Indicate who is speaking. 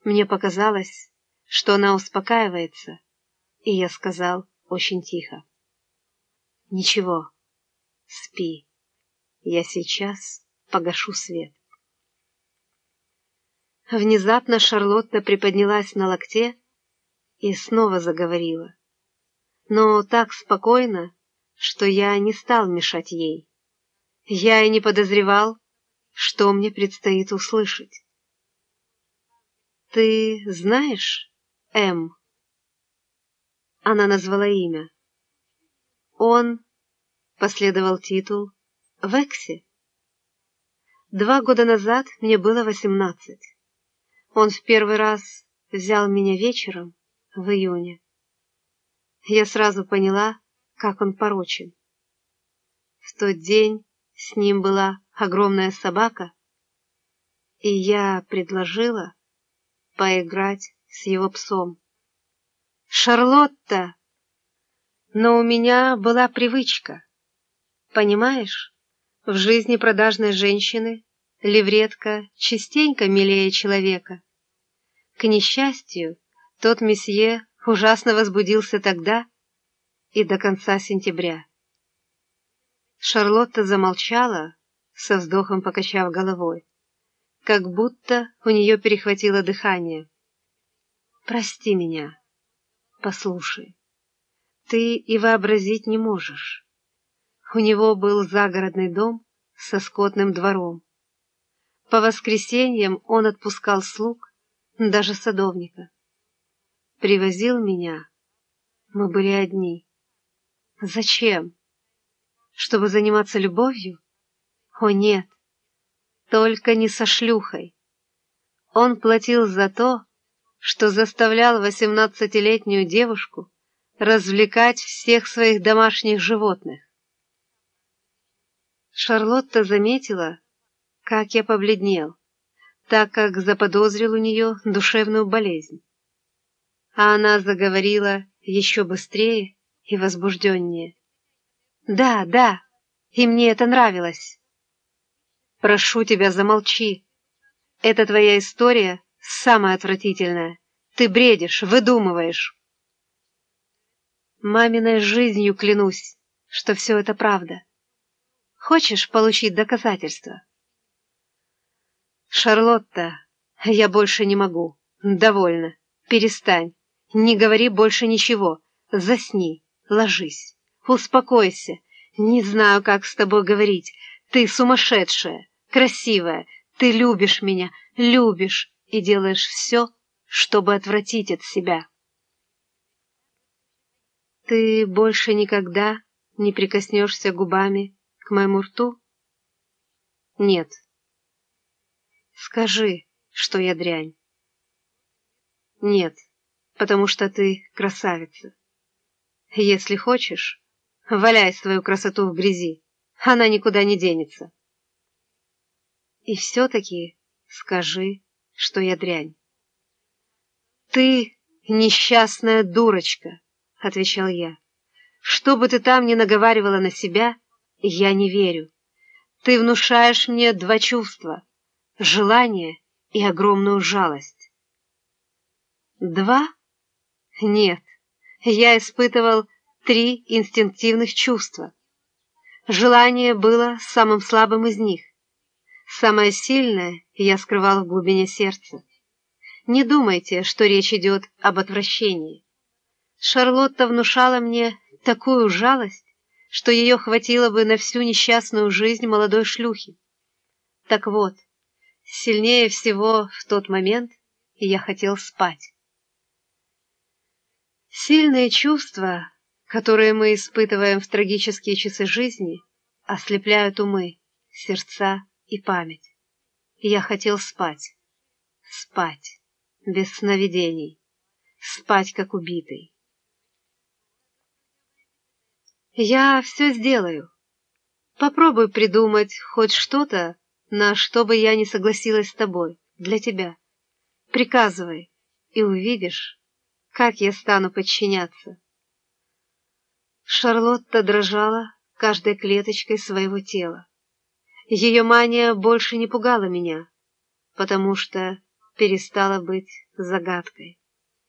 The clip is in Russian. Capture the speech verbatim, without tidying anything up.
Speaker 1: Мне показалось, что она успокаивается, и я сказал очень тихо: «Ничего, спи, я сейчас погашу свет». Внезапно Шарлотта приподнялась на локте и снова заговорила, но так спокойно, что я не стал мешать ей. Я и не подозревал, что мне предстоит услышать. «Ты знаешь, М?» Она назвала имя. «Он», — последовал титул, — «в Эксе. Два года назад мне было восемнадцать. Он в первый раз взял меня вечером в июне. Я сразу поняла, как он порочен. В тот день с ним была огромная собака, и я предложила поиграть с его псом. Шарлотта! Но у меня была привычка. Понимаешь, в жизни продажной женщины левретка частенько милее человека. К несчастью, тот месье ужасно возбудился тогда и до конца сентября. Шарлотта замолчала, со вздохом покачав головой, как будто у нее перехватило дыхание. «Прости меня. Послушай, ты и вообразить не можешь. У него был загородный дом со скотным двором. По воскресеньям он отпускал слуг, даже садовника. Привозил меня. Мы были одни. Зачем? Чтобы заниматься любовью? О, нет, только не со шлюхой. Он платил за то, что заставлял восемнадцатилетнюю девушку развлекать всех своих домашних животных. Шарлотта заметила, как я побледнел, так как заподозрил у нее душевную болезнь. А она заговорила еще быстрее и возбужденнее. «Да, да, и мне это нравилось». «Прошу тебя, замолчи. Эта твоя история самая отвратительная. Ты бредишь, выдумываешь». «Маминой жизнью клянусь, что все это правда. Хочешь получить доказательства?» «Шарлотта, я больше не могу. Довольно. Перестань. Не говори больше ничего. Засни. Ложись. Успокойся. Не знаю, как с тобой говорить. Ты сумасшедшая, красивая. Ты любишь меня, любишь и делаешь все, чтобы отвратить от себя. Ты больше никогда не прикоснешься губами к моему рту? Нет. Скажи, что я дрянь. Нет, потому что ты красавица. Если хочешь, валяй свою красоту в грязи, она никуда не денется. И все-таки скажи, что я дрянь. Ты несчастная дурочка, — отвечал я. Что бы ты там ни наговаривала на себя, я не верю. Ты внушаешь мне два чувства — желание и огромную жалость. Два? Нет, я испытывал три инстинктивных чувства. Желание было самым слабым из них. Самое сильное я скрывал в глубине сердца. Не думайте, что речь идет об отвращении. Шарлотта внушала мне такую жалость, что ее хватило бы на всю несчастную жизнь молодой шлюхи. Так вот, сильнее всего в тот момент я хотел спать. Сильные чувства, которые мы испытываем в трагические часы жизни, ослепляют умы, сердца и память. Я хотел спать, спать, без сновидений, спать как убитый. Я все сделаю. Попробуй придумать хоть что-то, на что бы я не согласилась с тобой, для тебя. Приказывай, и увидишь, как я стану подчиняться. Шарлотта дрожала каждой клеточкой своего тела. Ее мания больше не пугала меня, потому что перестала быть загадкой.